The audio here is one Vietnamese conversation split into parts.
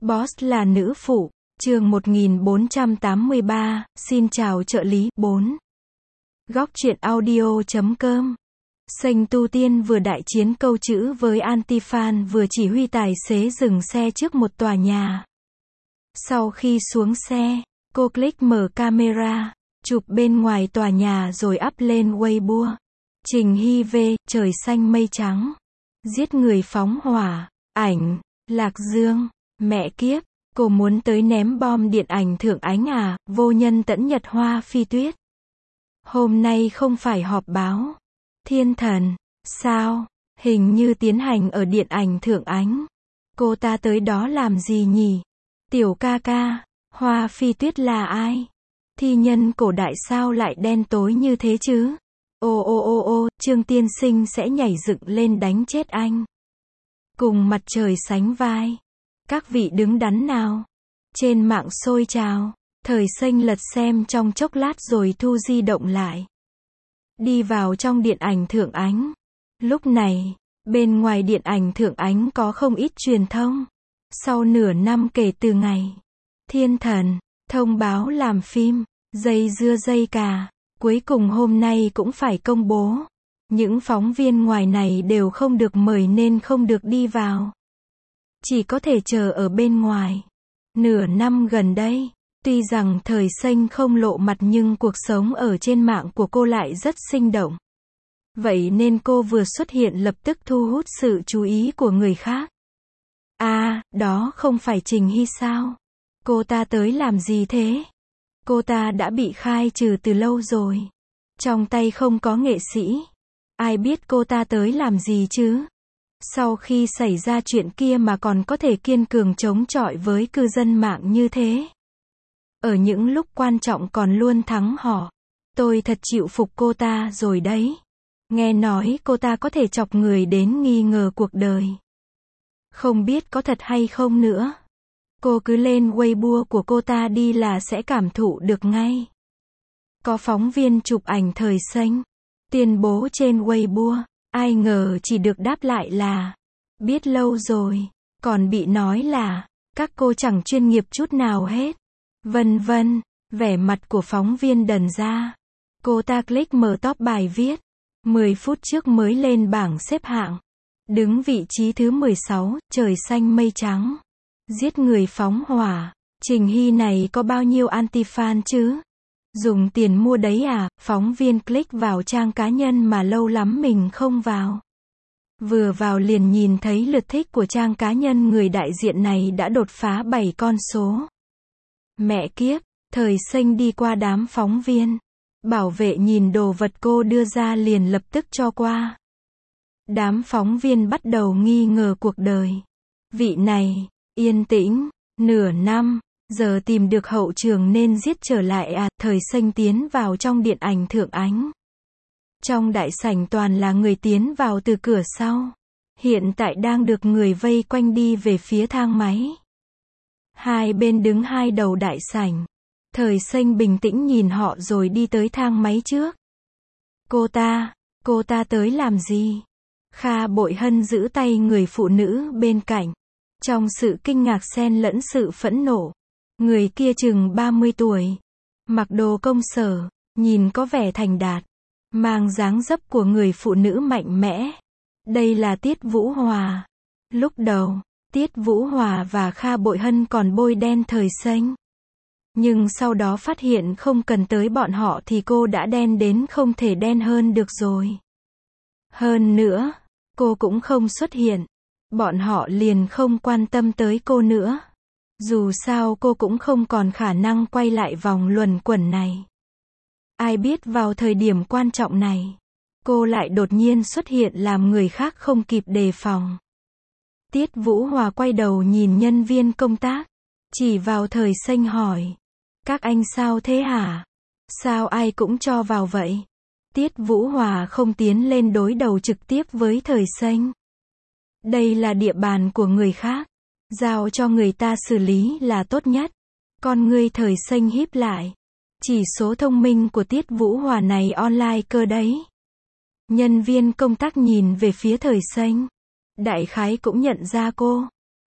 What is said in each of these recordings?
Boss là nữ phụ. Chương 1483, xin chào trợ lý. 4. Góc truyện audio.com. Sênh Tu Tiên vừa đại chiến câu chữ với Antifan vừa chỉ huy tài xế dừng xe trước một tòa nhà. Sau khi xuống xe, cô click mở camera, chụp bên ngoài tòa nhà rồi up lên Weibo. Trình Hy về, trời xanh mây trắng. Giết người phóng hỏa, ảnh, Lạc Dương, mẹ kiếp, cô muốn tới ném bom điện ảnh Thượng Ánh à, vô nhân tẫn nhật hoa phi tuyết. Hôm nay không phải họp báo. Thiên thần, sao, hình như tiến hành ở điện ảnh Thượng Ánh. Cô ta tới đó làm gì nhỉ? Tiểu ca ca, hoa phi tuyết là ai? Thi nhân cổ đại sao lại đen tối như thế chứ? Ô, Trương tiên sinh sẽ nhảy dựng lên đánh chết anh. Cùng mặt trời sánh vai. Các vị đứng đắn nào? Trên mạng sôi trào. Thời xanh lật xem trong chốc lát rồi thu di động lại. Đi vào trong điện ảnh Thượng Ánh. Lúc này, bên ngoài điện ảnh Thượng Ánh có không ít truyền thông. Sau nửa năm kể từ ngày Thiên thần thông báo làm phim, dây dưa dây cà, cuối cùng hôm nay cũng phải công bố. Những phóng viên ngoài này đều không được mời nên không được đi vào. Chỉ có thể chờ ở bên ngoài. Nửa năm gần đây, tuy rằng thời xanh không lộ mặt nhưng cuộc sống ở trên mạng của cô lại rất sinh động. Vậy nên cô vừa xuất hiện lập tức thu hút sự chú ý của người khác. À, đó không phải Trình Hy sao? Cô ta tới làm gì thế? Cô ta đã bị khai trừ từ lâu rồi. Trong tay không có nghệ sĩ. Ai biết cô ta tới làm gì chứ? Sau khi xảy ra chuyện kia mà còn có thể kiên cường chống chọi với cư dân mạng như thế. Ở những lúc quan trọng còn luôn thắng họ. Tôi thật chịu phục cô ta rồi đấy. Nghe nói cô ta có thể chọc người đến nghi ngờ cuộc đời. Không biết có thật hay không nữa. Cô cứ lên Weibo của cô ta đi là sẽ cảm thụ được ngay. Có phóng viên chụp ảnh thời xanh, tuyên bố trên Weibo, ai ngờ chỉ được đáp lại là biết lâu rồi, còn bị nói là các cô chẳng chuyên nghiệp chút nào hết. Vân vân, vẻ mặt của phóng viên đần ra. Cô ta click mở top bài viết, 10 phút trước mới lên bảng xếp hạng. Đứng vị trí thứ 16, trời xanh mây trắng. Giết người phóng hỏa. Trình Hy này có bao nhiêu anti-fan chứ? Dùng tiền mua đấy à? Phóng viên click vào trang cá nhân mà lâu lắm mình không vào. Vừa vào liền nhìn thấy lượt thích của trang cá nhân người đại diện này đã đột phá 7 con số. Mẹ kiếp, thời xanh đi qua đám phóng viên. Bảo vệ nhìn đồ vật cô đưa ra liền lập tức cho qua. Đám phóng viên bắt đầu nghi ngờ cuộc đời. Vị này, yên tĩnh, nửa năm, giờ tìm được hậu trường nên giết trở lại à, thời xanh tiến vào trong điện ảnh Thượng Ánh. Trong đại sảnh toàn là người tiến vào từ cửa sau. Hiện tại đang được người vây quanh đi về phía thang máy. Hai bên đứng hai đầu đại sảnh. Thời xanh bình tĩnh nhìn họ rồi đi tới thang máy trước. Cô ta tới làm gì? Kha Bội Hân giữ tay người phụ nữ bên cạnh. Trong sự kinh ngạc xen lẫn sự phẫn nộ. Người kia chừng 30 tuổi. Mặc đồ công sở, nhìn có vẻ thành đạt. Mang dáng dấp của người phụ nữ mạnh mẽ. Đây là Tiết Vũ Hòa. Lúc đầu, Tiết Vũ Hòa và Kha Bội Hân còn bôi đen thời xanh. Nhưng sau đó phát hiện không cần tới bọn họ thì cô đã đen đến không thể đen hơn được rồi. Hơn nữa, cô cũng không xuất hiện. Bọn họ liền không quan tâm tới cô nữa. Dù sao cô cũng không còn khả năng quay lại vòng luẩn quẩn này. Ai biết vào thời điểm quan trọng này, cô lại đột nhiên xuất hiện làm người khác không kịp đề phòng. Tiết Vũ Hòa quay đầu nhìn nhân viên công tác, chỉ vào thời xanh hỏi. Các anh sao thế hả? Sao ai cũng cho vào vậy? Tiết Vũ Hòa không tiến lên đối đầu trực tiếp với thời xanh. Đây là địa bàn của người khác. Giao cho người ta xử lý là tốt nhất. Con ngươi thời xanh híp lại. Chỉ số thông minh của Tiết Vũ Hòa này online cơ đấy. Nhân viên công tác nhìn về phía thời xanh. Đại khái cũng nhận ra cô.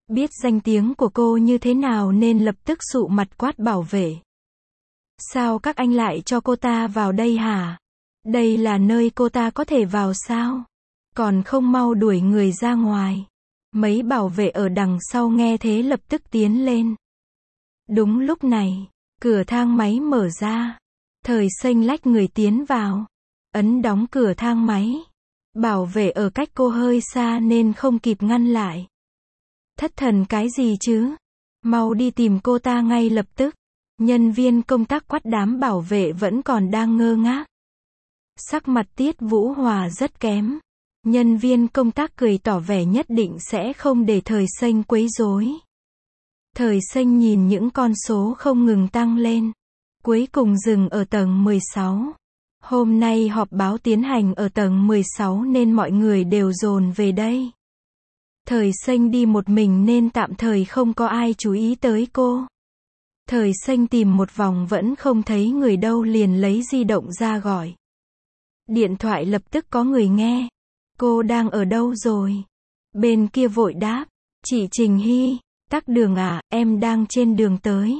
Biết danh tiếng của cô như thế nào nên lập tức sụ mặt quát bảo vệ. Sao các anh lại cho cô ta vào đây hả? Đây là nơi cô ta có thể vào sao? Còn không mau đuổi người ra ngoài. Mấy bảo vệ ở đằng sau nghe thế lập tức tiến lên. Đúng lúc này, cửa thang máy mở ra. Thời xanh lách người tiến vào. Ấn đóng cửa thang máy. Bảo vệ ở cách cô hơi xa nên không kịp ngăn lại. Thất thần cái gì chứ? Mau đi tìm cô ta ngay lập tức. Nhân viên công tác quát đám bảo vệ vẫn còn đang ngơ ngác. Sắc mặt Tiết Vũ Hòa rất kém. Nhân viên công tác cười tỏ vẻ nhất định sẽ không để Thời Xanh quấy rối. Thời Xanh nhìn những con số không ngừng tăng lên. Cuối cùng dừng ở tầng 16. Hôm nay họp báo tiến hành ở tầng 16 nên mọi người đều dồn về đây. Thời Xanh đi một mình nên tạm thời không có ai chú ý tới cô. Thời Xanh tìm một vòng vẫn không thấy người đâu liền lấy di động ra gọi. Điện thoại lập tức có người nghe. Cô đang ở đâu rồi? Bên kia vội đáp. Chị Trình Hy, tắc đường à, em đang trên đường tới.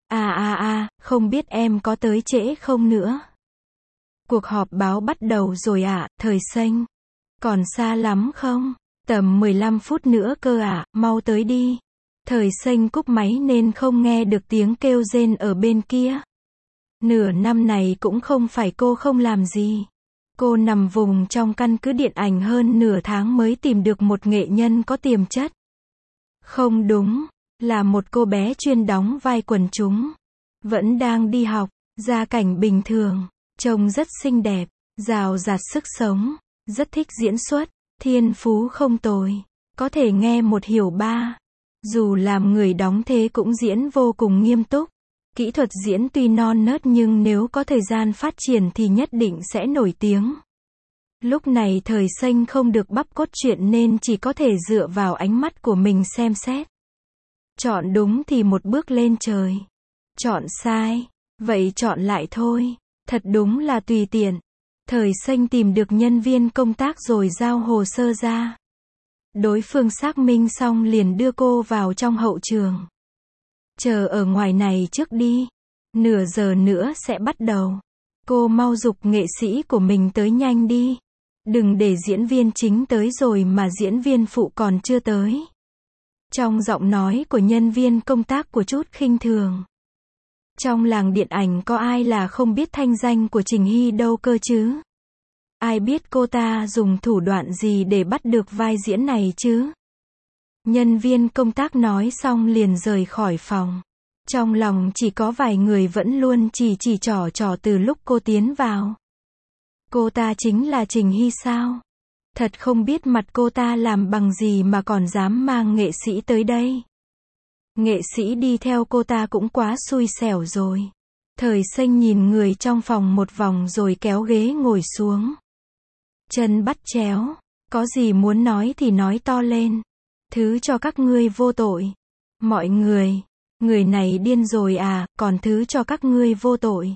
Không biết em có tới trễ không nữa. Cuộc họp báo bắt đầu rồi ạ, Thời Xanh. Còn xa lắm không? Tầm 15 phút nữa cơ ạ, mau tới đi. Thời Xanh cúp máy nên không nghe được tiếng kêu rên ở bên kia. Nửa năm này cũng không phải cô không làm gì. Cô nằm vùng trong căn cứ điện ảnh hơn nửa tháng mới tìm được một nghệ nhân có tiềm chất. Không đúng, là một cô bé chuyên đóng vai quần chúng. Vẫn đang đi học, gia cảnh bình thường, trông rất xinh đẹp, rào rạt sức sống, rất thích diễn xuất, thiên phú không tồi, có thể nghe một hiểu ba. Dù làm người đóng thế cũng diễn vô cùng nghiêm túc. Kỹ thuật diễn tuy non nớt nhưng nếu có thời gian phát triển thì nhất định sẽ nổi tiếng. Lúc này Thời Xanh không được bắp cốt truyện nên chỉ có thể dựa vào ánh mắt của mình xem xét. Chọn đúng thì một bước lên trời. Chọn sai, vậy chọn lại thôi. Thật đúng là tùy tiện. Thời Xanh tìm được nhân viên công tác rồi giao hồ sơ ra. Đối phương xác minh xong liền đưa cô vào trong hậu trường. Chờ ở ngoài này trước đi. Nửa giờ nữa sẽ bắt đầu. Cô mau giục nghệ sĩ của mình tới nhanh đi. Đừng để diễn viên chính tới rồi mà diễn viên phụ còn chưa tới. Trong giọng nói của nhân viên công tác của chút khinh thường. Trong làng điện ảnh có ai là không biết thanh danh của Trình Hy đâu cơ chứ? Ai biết cô ta dùng thủ đoạn gì để bắt được vai diễn này chứ? Nhân viên công tác nói xong liền rời khỏi phòng. Trong lòng chỉ có vài người vẫn luôn chỉ trỏ từ lúc cô tiến vào. Cô ta chính là Trình Hy sao? Thật không biết mặt cô ta làm bằng gì mà còn dám mang nghệ sĩ tới đây. Nghệ sĩ đi theo cô ta cũng quá xui xẻo rồi. Thời Xanh nhìn người trong phòng một vòng rồi kéo ghế ngồi xuống. Chân bắt chéo. Có gì muốn nói thì nói to lên. Thứ cho các ngươi vô tội. Mọi người. Người này điên rồi à, còn thứ cho các ngươi vô tội.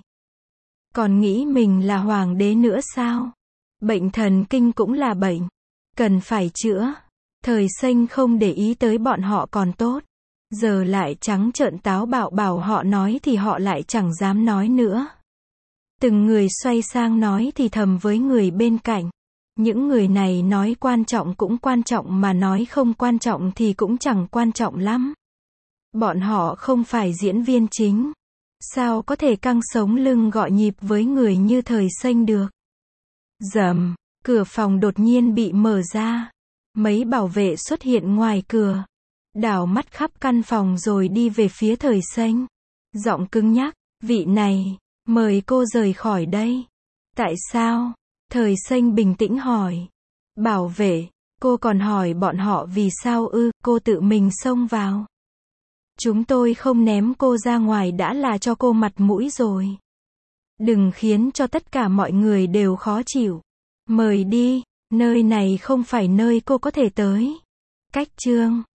Còn nghĩ mình là hoàng đế nữa sao? Bệnh thần kinh cũng là bệnh. Cần phải chữa. Thời Xanh không để ý tới bọn họ còn tốt. Giờ lại trắng trợn táo bạo bảo họ nói thì họ lại chẳng dám nói nữa. Từng người xoay sang nói thì thầm với người bên cạnh. Những người này nói quan trọng cũng quan trọng mà nói không quan trọng thì cũng chẳng quan trọng lắm. Bọn họ không phải diễn viên chính. Sao có thể căng sống lưng gọi nhịp với người như Thời Xanh được? Rầm, cửa phòng đột nhiên bị mở ra. Mấy bảo vệ xuất hiện ngoài cửa. Đảo mắt khắp căn phòng rồi đi về phía Thời Xanh. Giọng cứng nhắc, vị này, mời cô rời khỏi đây. Tại sao? Thời Xanh bình tĩnh hỏi. Bảo vệ, cô còn hỏi bọn họ vì sao ư, cô tự mình xông vào. Chúng tôi không ném cô ra ngoài đã là cho cô mặt mũi rồi. Đừng khiến cho tất cả mọi người đều khó chịu. Mời đi, nơi này không phải nơi cô có thể tới. Cách chương